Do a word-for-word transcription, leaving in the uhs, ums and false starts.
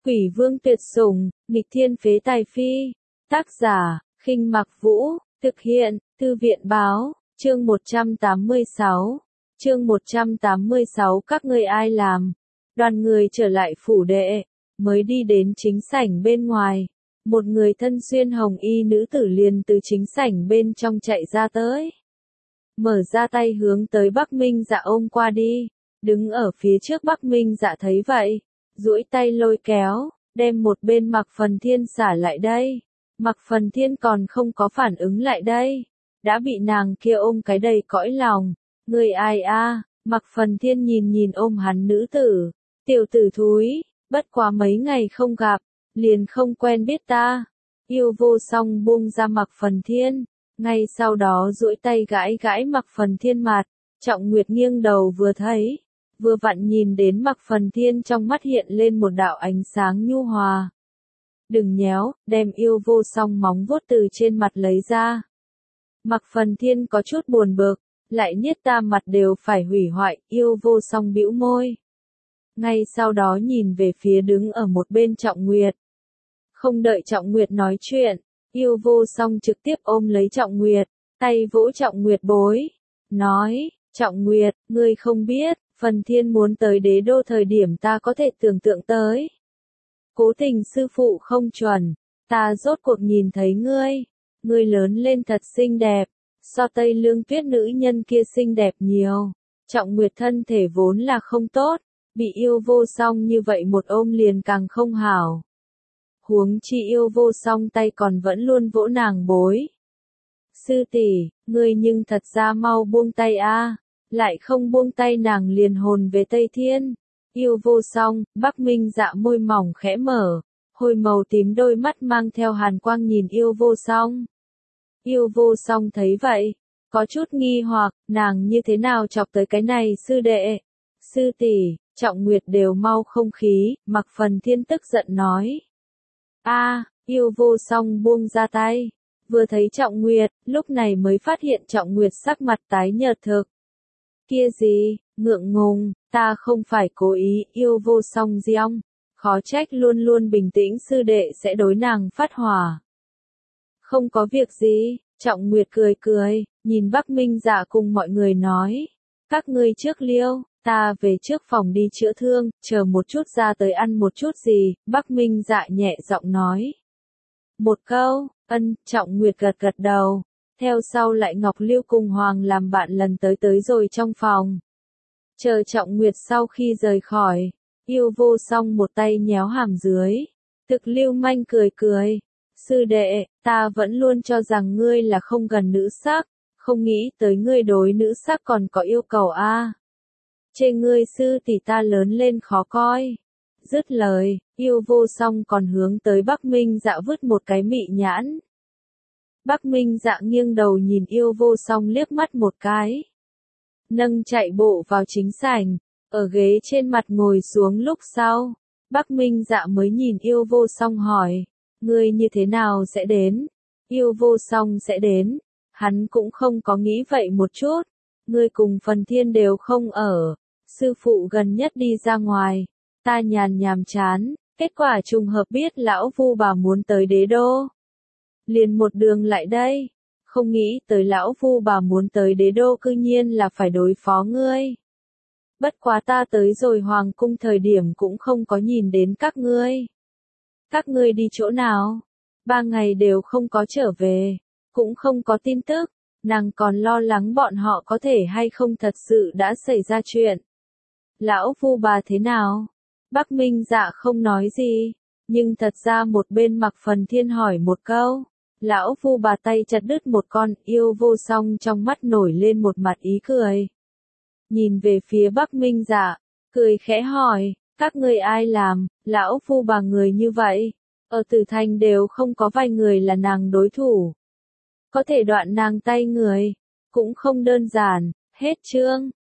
Quỷ vương tuyệt sủng, nghịch thiên phế tài phi. Tác giả, Khinh Mặc Vũ, thực hiện, Thư viện báo, chương một trăm tám mươi sáu. Chương một trăm tám mươi sáu các ngươi ai làm? Đoàn người trở lại phủ đệ, mới đi đến chính sảnh bên ngoài. Một người thân xuyên hồng y nữ tử liền từ chính sảnh bên trong chạy ra tới. Mở ra tay hướng tới Bắc Minh Dạ ôm qua đi. Đứng ở phía trước Bắc Minh Dạ thấy vậy, duỗi tay lôi kéo, đem một bên Mạc Phần Thiên xả lại đây. Mạc Phần Thiên còn không có phản ứng lại đây, đã bị nàng kia ôm cái đầy cõi lòng. Người ai a? Mạc Phần Thiên nhìn nhìn ôm hắn nữ tử, tiểu tử thúi, bất quá mấy ngày không gặp, liền không quen biết ta. Yêu Vô Song buông ra Mạc Phần Thiên, ngay sau đó duỗi tay gãi gãi Mạc Phần Thiên mặt. Trọng Nguyệt nghiêng đầu vừa thấy, vừa vặn nhìn đến Mạc Phần Thiên trong mắt hiện lên một đạo ánh sáng nhu hòa. Đừng nhéo, đem Yêu Vô Song móng vuốt từ trên mặt lấy ra. Mạc Phần Thiên có chút buồn bực, lại niết ta mặt đều phải hủy hoại. Yêu Vô Song bĩu môi. Ngay sau đó nhìn về phía đứng ở một bên Trọng Nguyệt. Không đợi Trọng Nguyệt nói chuyện, Yêu Vô Song trực tiếp ôm lấy Trọng Nguyệt, tay vỗ Trọng Nguyệt bối, nói, Trọng Nguyệt, ngươi không biết, Phần Thiên muốn tới đế đô thời điểm ta có thể tưởng tượng tới. Cố tình sư phụ không chuẩn, ta rốt cuộc nhìn thấy ngươi, ngươi lớn lên thật xinh đẹp, so Tây Lương Tuyết nữ nhân kia xinh đẹp nhiều. Trọng Nguyệt thân thể vốn là không tốt, bị Yêu Vô Song như vậy một ôm liền càng không hảo. Huống chi Yêu Vô Song tay còn vẫn luôn vỗ nàng bối. Sư tỷ, ngươi nhưng thật ra mau buông tay a, lại không buông tay nàng liền hồn về Tây Thiên. Yêu Vô Song, Bắc Minh Dạ môi mỏng khẽ mở, hồi màu tím đôi mắt mang theo hàn quang nhìn Yêu Vô Song. Yêu Vô Song thấy vậy, có chút nghi hoặc, nàng như thế nào chọc tới cái này sư đệ? Sư tỷ, Trọng Nguyệt đều mau không khí, Mạc Phần Thiên tức giận nói. A, Yêu Vô Song buông ra tay, vừa thấy Trọng Nguyệt, lúc này mới phát hiện Trọng Nguyệt sắc mặt tái nhợt thực. Kia gì, ngượng ngùng, ta không phải cố ý. Yêu Vô Song giong, khó trách luôn luôn bình tĩnh sư đệ sẽ đối nàng phát hỏa. Không có việc gì, Trọng Nguyệt cười cười, nhìn Bắc Minh Dạ cùng mọi người nói, các ngươi trước liêu, ta về trước phòng đi chữa thương, chờ một chút ra tới ăn một chút gì. Bắc Minh Dạ nhẹ giọng nói một câu, ân. Trọng Nguyệt gật gật đầu, theo sau lại Ngọc Lưu cùng Hoàng làm bạn lần tới tới rồi trong phòng. Chờ Trọng Nguyệt sau khi rời khỏi, Yêu Vô Song một tay nhéo hàm dưới, thực lưu manh cười cười, sư đệ, ta vẫn luôn cho rằng ngươi là không gần nữ sắc, không nghĩ tới ngươi đối nữ sắc còn có yêu cầu a. À. Chê ngươi sư tỷ ta lớn lên khó coi. Dứt lời, Yêu Vô Song còn hướng tới Bắc Minh Dạ vứt một cái mị nhãn. Bắc Minh Dạ nghiêng đầu nhìn Yêu Vô Song liếc mắt một cái. Nâng chạy bộ vào chính sảnh, ở ghế trên mặt ngồi xuống lúc sau. Bắc Minh Dạ mới nhìn Yêu Vô Song hỏi, ngươi như thế nào sẽ đến? Yêu Vô Song sẽ đến, hắn cũng không có nghĩ vậy một chút. Ngươi cùng Phần Thiên đều không ở, sư phụ gần nhất đi ra ngoài, ta nhàn nhàm chán, kết quả trùng hợp biết lão Vu bà muốn tới đế đô. Liền một đường lại đây, không nghĩ tới lão Vu bà muốn tới đế đô cư nhiên là phải đối phó ngươi. Bất quá ta tới rồi hoàng cung thời điểm cũng không có nhìn đến các ngươi. Các ngươi đi chỗ nào? Ba ngày đều không có trở về, cũng không có tin tức, nàng còn lo lắng bọn họ có thể hay không thật sự đã xảy ra chuyện. Lão Vu bà thế nào? Bắc Minh Dạ không nói gì, nhưng thật ra một bên Mạc Phần Thiên hỏi một câu. Lão Vu bà tay chặt đứt một con. Yêu Vô Song trong mắt nổi lên một mặt ý cười. Nhìn về phía Bắc Minh Dạ, cười khẽ hỏi, các ngươi ai làm? Lão Vu bà người như vậy, ở Tử Thành đều không có vài người là nàng đối thủ. Có thể đoạn nàng tay người, cũng không đơn giản. Hết chương.